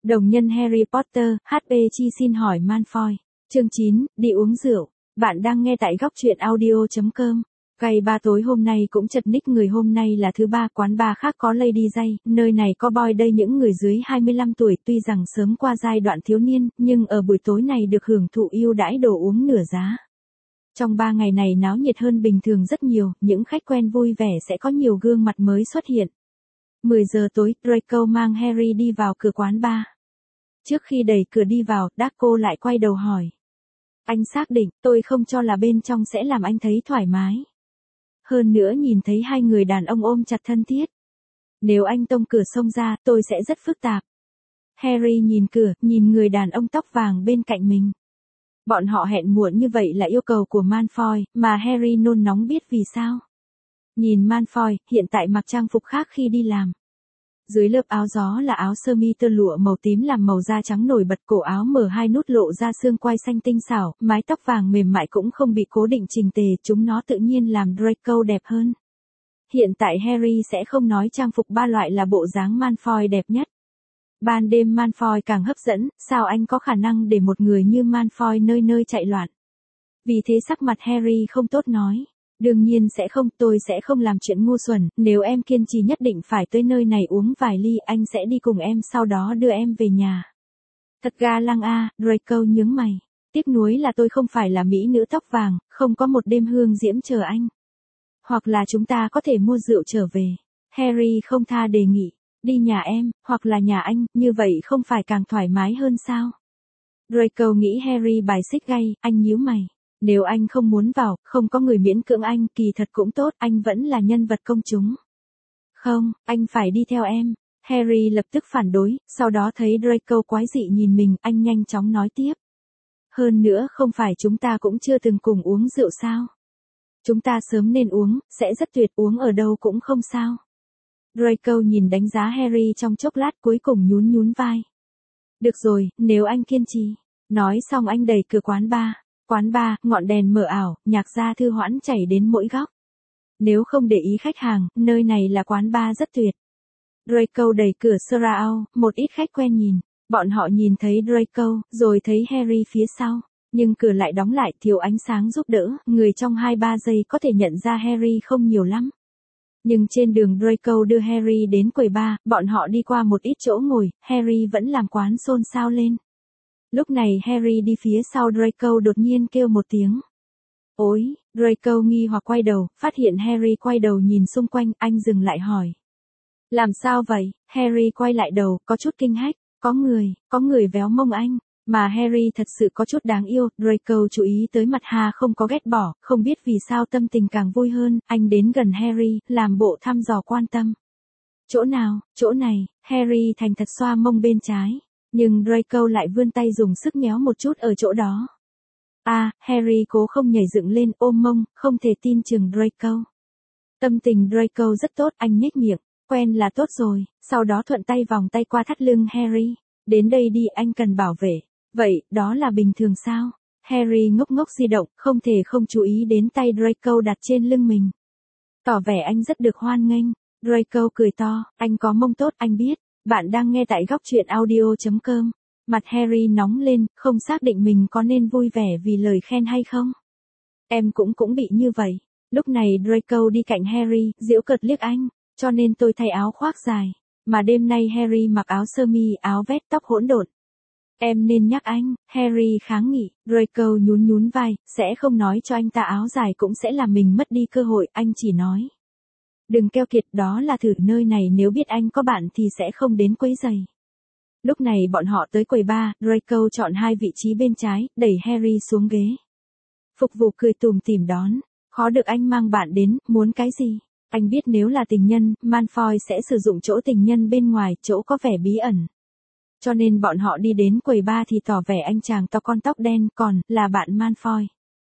Đồng nhân Harry Potter, HP Chi xin hỏi Malfoy. Chương 9, đi uống rượu. Bạn đang nghe tại góc truyện audio.com. Cày ba tối hôm nay cũng chật ních người hôm nay là thứ ba, quán bar khác có Lady Day, nơi này có boy đây những người dưới 25 tuổi tuy rằng sớm qua giai đoạn thiếu niên, nhưng ở buổi tối này được hưởng thụ ưu đãi đồ uống nửa giá. Trong 3 ngày này náo nhiệt hơn bình thường rất nhiều, những khách quen vui vẻ sẽ có nhiều gương mặt mới xuất hiện. 10 giờ tối, Draco mang Harry đi vào cửa quán bar. Trước khi đẩy cửa đi vào, Draco lại quay đầu hỏi. Anh xác định, tôi không cho là bên trong sẽ làm anh thấy thoải mái. Hơn nữa nhìn thấy hai người đàn ông ôm chặt thân thiết. Nếu anh tông cửa xông ra, tôi sẽ rất phức tạp. Harry nhìn cửa, nhìn người đàn ông tóc vàng bên cạnh mình. Bọn họ hẹn muộn như vậy là yêu cầu của Malfoy, mà Harry nôn nóng biết vì sao. Nhìn Malfoy, hiện tại mặc trang phục khác khi đi làm. Dưới lớp áo gió là áo sơ mi tơ lụa màu tím làm màu da trắng nổi bật, cổ áo mở hai nút lộ ra xương quai xanh tinh xảo, mái tóc vàng mềm mại cũng không bị cố định chỉnh tề, chúng nó tự nhiên làm Draco đẹp hơn. Hiện tại Harry sẽ không nói trang phục ba loại là bộ dáng Malfoy đẹp nhất. Ban đêm Malfoy càng hấp dẫn, sao anh có khả năng để một người như Malfoy nơi nơi chạy loạn. Vì thế sắc mặt Harry không tốt nói. Đương nhiên sẽ không, tôi sẽ không làm chuyện ngu xuẩn, nếu em kiên trì nhất định phải tới nơi này uống vài ly, anh sẽ đi cùng em sau đó đưa em về nhà. Thật ga lăng a, Draco nhướng mày. Tiếc nuối là tôi không phải là mỹ nữ tóc vàng, không có một đêm hương diễm chờ anh. Hoặc là chúng ta có thể mua rượu trở về. Harry không tha đề nghị, đi nhà em, hoặc là nhà anh, như vậy không phải càng thoải mái hơn sao? Draco nghĩ Harry bài xích gay, anh nhíu mày. Nếu anh không muốn vào, không có người miễn cưỡng anh, kỳ thật cũng tốt, anh vẫn là nhân vật công chúng. Không, anh phải đi theo em. Harry lập tức phản đối, sau đó thấy Draco quái dị nhìn mình, anh nhanh chóng nói tiếp. Hơn nữa không phải chúng ta cũng chưa từng cùng uống rượu sao? Chúng ta sớm nên uống, sẽ rất tuyệt, uống ở đâu cũng không sao. Draco nhìn đánh giá Harry trong chốc lát cuối cùng nhún nhún vai. Được rồi, nếu anh kiên trì. Nói xong anh đẩy cửa quán bar. Quán bar, ngọn đèn mờ ảo, nhạc gia thư hoãn chảy đến mỗi góc. Nếu không để ý khách hàng, nơi này là quán bar rất tuyệt. Draco đẩy cửa Sraao, một ít khách quen nhìn. Bọn họ nhìn thấy Draco, rồi thấy Harry phía sau. Nhưng cửa lại đóng lại, thiếu ánh sáng giúp đỡ, người trong 2-3 giây có thể nhận ra Harry không nhiều lắm. Nhưng trên đường Draco đưa Harry đến quầy bar, bọn họ đi qua một ít chỗ ngồi, Harry vẫn làm quán xôn xao lên. Lúc này Harry đi phía sau Draco đột nhiên kêu một tiếng. Ôi, Draco nghi hoặc quay đầu, phát hiện Harry quay đầu nhìn xung quanh, anh dừng lại hỏi. Làm sao vậy? Harry quay lại đầu, có chút kinh hách, có người véo mông anh. Mà Harry thật sự có chút đáng yêu, Draco chú ý tới mặt Hà không có ghét bỏ, không biết vì sao tâm tình càng vui hơn, anh đến gần Harry, làm bộ thăm dò quan tâm. Chỗ nào? Chỗ này, Harry thành thật xoa mông bên trái. Nhưng Draco lại vươn tay dùng sức nhéo một chút ở chỗ đó. Harry cố không nhảy dựng lên ôm mông, không thể tin chừng Draco. Tâm tình Draco rất tốt, anh nhếch miệng, quen là tốt rồi, sau đó thuận tay vòng tay qua thắt lưng Harry. Đến đây đi, anh cần bảo vệ. Vậy, đó là bình thường sao? Harry ngốc ngốc di động, không thể không chú ý đến tay Draco đặt trên lưng mình. Tỏ vẻ anh rất được hoan nghênh. Draco cười to, anh có mông tốt, anh biết. Bạn đang nghe tại góc truyện audio.com. Mặt Harry nóng lên, không xác định mình có nên vui vẻ vì lời khen hay không. Em cũng bị như vậy. Lúc này Draco đi cạnh Harry, giễu cợt liếc anh, cho nên tôi thay áo khoác dài. Mà đêm nay Harry mặc áo sơ mi, áo vest, tóc hỗn độn. Em nên nhắc anh, Harry kháng nghị, Draco nhún vai, sẽ không nói cho anh ta áo dài cũng sẽ làm mình mất đi cơ hội, anh chỉ nói. Đừng keo kiệt, đó là thử nơi này, nếu biết anh có bạn thì sẽ không đến quấy rầy. Lúc này bọn họ tới quầy bar, Draco chọn hai vị trí bên trái, đẩy Harry xuống ghế. Phục vụ cười tủm tỉm đón, khó được anh mang bạn đến, muốn cái gì? Anh biết nếu là tình nhân, Malfoy sẽ sử dụng chỗ tình nhân bên ngoài, chỗ có vẻ bí ẩn. Cho nên bọn họ đi đến quầy bar thì tỏ vẻ anh chàng to con tóc đen, còn là bạn Malfoy.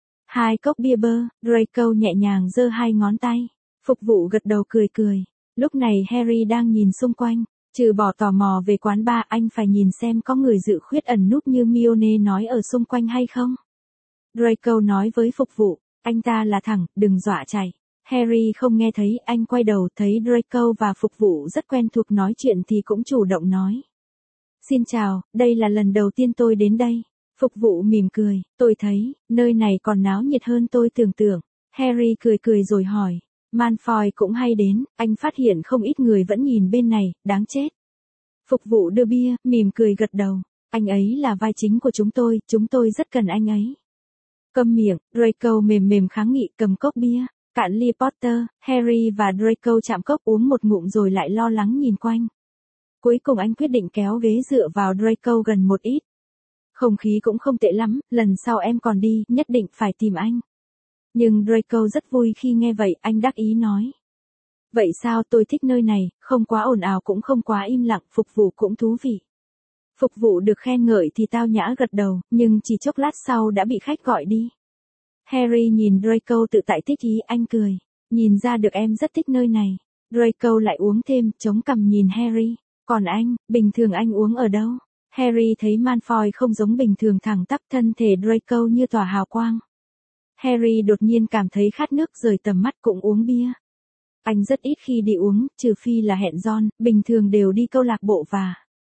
2 cốc bia bơ, Draco nhẹ nhàng giơ 2 ngón tay. Phục vụ gật đầu cười. Lúc này Harry đang nhìn xung quanh, trừ bỏ tò mò về quán bar, anh phải nhìn xem có người dự khuyết ẩn núp như Hermione nói ở xung quanh hay không. Draco nói với phục vụ, anh ta là thẳng, đừng dọa chạy. Harry không nghe thấy, anh quay đầu thấy Draco và phục vụ rất quen thuộc nói chuyện thì cũng chủ động nói. Xin chào, đây là lần đầu tiên tôi đến đây. Phục vụ mỉm cười, tôi thấy, nơi này còn náo nhiệt hơn tôi tưởng tượng. Harry cười cười rồi hỏi. Malfoy cũng hay đến, anh phát hiện không ít người vẫn nhìn bên này, đáng chết. Phục vụ đưa bia, mỉm cười gật đầu. Anh ấy là vai chính của chúng tôi rất cần anh ấy. Câm miệng, Draco mềm mềm kháng nghị cầm cốc bia. Cạn ly Potter, Harry và Draco chạm cốc uống một ngụm rồi lại lo lắng nhìn quanh. Cuối cùng anh quyết định kéo ghế dựa vào Draco gần một ít. Không khí cũng không tệ lắm, lần sau em còn đi, nhất định phải tìm anh. Nhưng Draco rất vui khi nghe vậy, anh đắc ý nói. Vậy sao, tôi thích nơi này, không quá ồn ào cũng không quá im lặng, phục vụ cũng thú vị. Phục vụ được khen ngợi thì tao nhã gật đầu, nhưng chỉ chốc lát sau đã bị khách gọi đi. Harry nhìn Draco tự tại thích ý, anh cười. Nhìn ra được em rất thích nơi này. Draco lại uống thêm, chống cằm nhìn Harry. Còn anh, bình thường anh uống ở đâu? Harry thấy Malfoy không giống bình thường thẳng tắp, thân thể Draco như tỏa hào quang. Harry đột nhiên cảm thấy khát nước, rời tầm mắt cũng uống bia. Anh rất ít khi đi uống, trừ phi là hẹn John, bình thường đều đi câu lạc bộ và...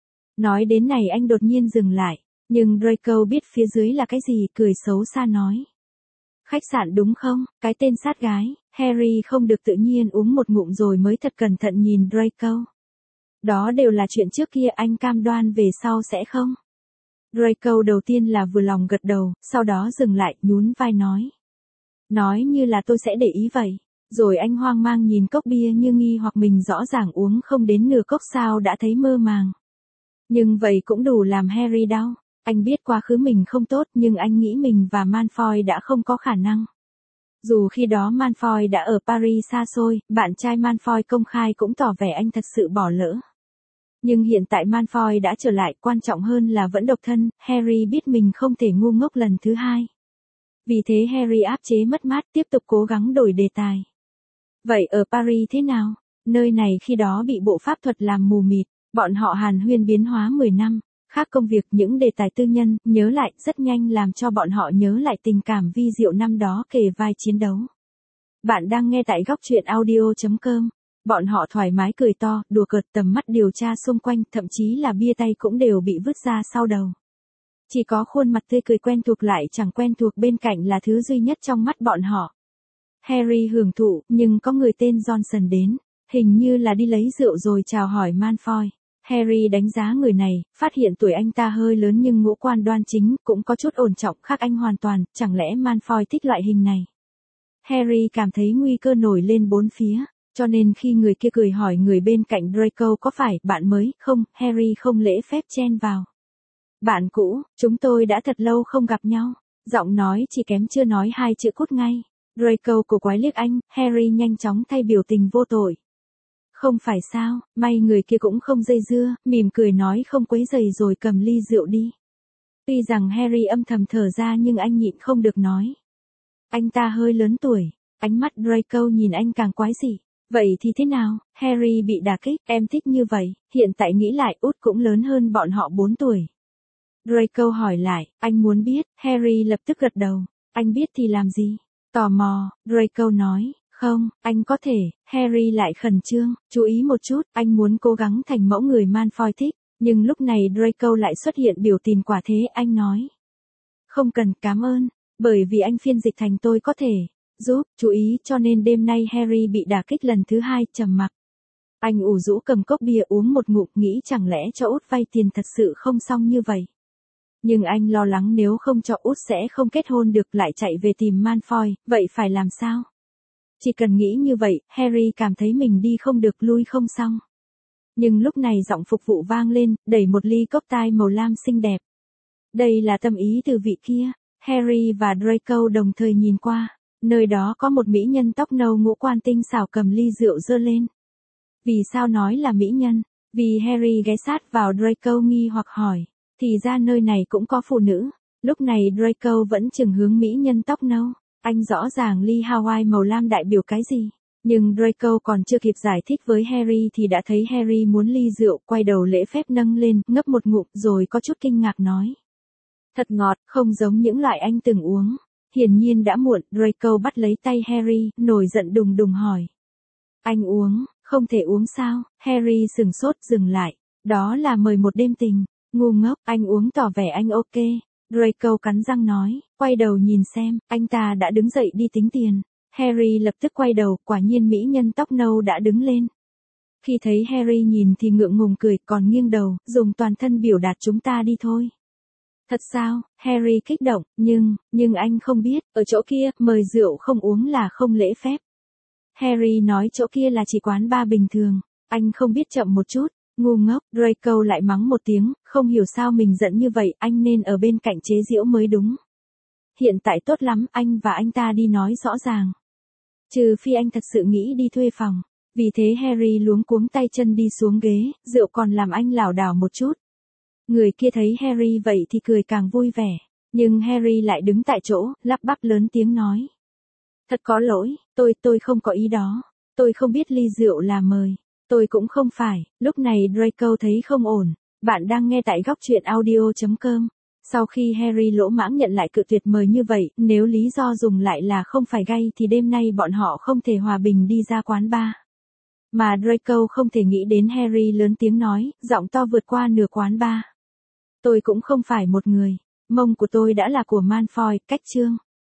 Nói đến này anh đột nhiên dừng lại, nhưng Draco biết phía dưới là cái gì, cười xấu xa nói. Khách sạn đúng không, cái tên sát gái. Harry không được tự nhiên uống một ngụm rồi mới thật cẩn thận nhìn Draco. Đó đều là chuyện trước kia, anh cam đoan về sau sẽ không? Draco đầu tiên là vừa lòng gật đầu, sau đó dừng lại, nhún vai nói. Nói như là tôi sẽ để ý vậy. Rồi anh hoang mang nhìn cốc bia như nghi hoặc mình rõ ràng uống không đến nửa cốc sao đã thấy mơ màng. Nhưng vậy cũng đủ làm Harry đau. Anh biết quá khứ mình không tốt nhưng anh nghĩ mình và Malfoy đã không có khả năng. Dù khi đó Malfoy đã ở Paris xa xôi, bạn trai Malfoy công khai cũng tỏ vẻ anh thật sự bỏ lỡ. Nhưng hiện tại Malfoy đã trở lại, quan trọng hơn là vẫn độc thân, Harry biết mình không thể ngu ngốc lần thứ hai. Vì thế Harry áp chế mất mát, tiếp tục cố gắng đổi đề tài. Vậy ở Paris thế nào? Nơi này khi đó bị bộ pháp thuật làm mù mịt, bọn họ hàn huyên biến hóa 10 năm. Khác công việc, những đề tài tư nhân, nhớ lại, rất nhanh làm cho bọn họ nhớ lại tình cảm vi diệu năm đó kề vai chiến đấu. Bạn đang nghe tại góc truyện audio.com. Bọn họ thoải mái cười to, đùa cợt, tầm mắt điều tra xung quanh, thậm chí là bia tay cũng đều bị vứt ra sau đầu. Chỉ có khuôn mặt tươi cười quen thuộc lại chẳng quen thuộc bên cạnh là thứ duy nhất trong mắt bọn họ. Harry hưởng thụ, nhưng có người tên Johnson đến, hình như là đi lấy rượu rồi chào hỏi Malfoy. Harry đánh giá người này, phát hiện tuổi anh ta hơi lớn nhưng ngũ quan đoan chính, cũng có chút ổn trọng, khác anh hoàn toàn, chẳng lẽ Malfoy thích loại hình này. Harry cảm thấy nguy cơ nổi lên bốn phía, cho nên khi người kia cười hỏi người bên cạnh Draco có phải bạn mới không, Harry không lễ phép chen vào. Bạn cũ, chúng tôi đã thật lâu không gặp nhau. Giọng nói chỉ kém chưa nói hai chữ cút ngay. Draco cổ quái liếc anh, Harry nhanh chóng thay biểu tình vô tội. Không phải sao, may người kia cũng không dây dưa, mỉm cười nói không quấy rầy rồi cầm ly rượu đi. Tuy rằng Harry âm thầm thở ra nhưng anh nhịn không được nói. Anh ta hơi lớn tuổi, ánh mắt Draco nhìn anh càng quái dị. Vậy thì thế nào, Harry bị đả kích, em thích như vậy, hiện tại nghĩ lại út cũng lớn hơn bọn họ 4 tuổi. Draco hỏi lại, anh muốn biết, Harry lập tức gật đầu, anh biết thì làm gì? Tò mò, Draco nói. Không, anh có thể, Harry lại khẩn trương, chú ý một chút, anh muốn cố gắng thành mẫu người Malfoy thích, nhưng lúc này Draco lại xuất hiện biểu tình quả thế, anh nói. Không cần, cảm ơn, bởi vì anh phiên dịch thành tôi có thể giúp, chú ý, cho nên đêm nay Harry bị đả kích lần thứ hai, trầm mặc. Anh ủ rũ cầm cốc bia uống một ngụm, nghĩ chẳng lẽ cho út vay tiền thật sự không xong như vậy. Nhưng anh lo lắng nếu không cho út sẽ không kết hôn được, lại chạy về tìm Malfoy, vậy phải làm sao? Chỉ cần nghĩ như vậy, Harry cảm thấy mình đi không được lui không xong. Nhưng lúc này giọng phục vụ vang lên, đẩy một ly cốc tai màu lam xinh đẹp. Đây là tâm ý từ vị kia. Harry và Draco đồng thời nhìn qua. Nơi đó có một mỹ nhân tóc nâu ngũ quan tinh xảo cầm ly rượu giơ lên. Vì sao nói là mỹ nhân? Vì Harry ghé sát vào Draco nghi hoặc hỏi. Thì ra nơi này cũng có phụ nữ. Lúc này Draco vẫn chừng hướng mỹ nhân tóc nâu. Anh rõ ràng ly Hawaii màu lam đại biểu cái gì. Nhưng Draco còn chưa kịp giải thích với Harry thì đã thấy Harry muốn ly rượu, quay đầu lễ phép nâng lên, ngấp một ngụm rồi có chút kinh ngạc nói. Thật ngọt, không giống những loại anh từng uống. Hiển nhiên đã muộn, Draco bắt lấy tay Harry, nổi giận đùng đùng hỏi. Anh uống, không thể uống sao? Harry sừng sốt dừng lại. Đó là mời một đêm tình. Ngu ngốc, anh uống tỏ vẻ anh ok. Draco cắn răng nói, quay đầu nhìn xem, anh ta đã đứng dậy đi tính tiền. Harry lập tức quay đầu, quả nhiên mỹ nhân tóc nâu đã đứng lên. Khi thấy Harry nhìn thì ngượng ngùng cười, còn nghiêng đầu, dùng toàn thân biểu đạt chúng ta đi thôi. Thật sao? Harry kích động, nhưng anh không biết, ở chỗ kia, mời rượu không uống là không lễ phép. Harry nói chỗ kia là chỉ quán bar bình thường, anh không biết chậm một chút. Ngu ngốc, Draco lại mắng một tiếng, không hiểu sao mình giận như vậy, anh nên ở bên cạnh chế giễu mới đúng. Hiện tại tốt lắm, anh và anh ta đi nói rõ ràng. Trừ phi anh thật sự nghĩ đi thuê phòng. Vì thế Harry luống cuống tay chân đi xuống ghế, rượu còn làm anh lảo đảo một chút. Người kia thấy Harry vậy thì cười càng vui vẻ, nhưng Harry lại đứng tại chỗ, lắp bắp lớn tiếng nói. Thật có lỗi, tôi không có ý đó, tôi không biết ly rượu là mời, tôi cũng không phải. Lúc này Draco thấy không ổn, bạn đang nghe tại góc truyện audio.com. Sau khi Harry lỗ mãng nhận lại cự tuyệt mời như vậy, nếu lý do dùng lại là không phải gay thì đêm nay bọn họ không thể hòa bình đi ra quán bar. Mà Draco không thể nghĩ đến Harry lớn tiếng nói, giọng to vượt qua nửa quán bar. Tôi cũng không phải một người, mông của tôi đã là của Malfoy, cách chương.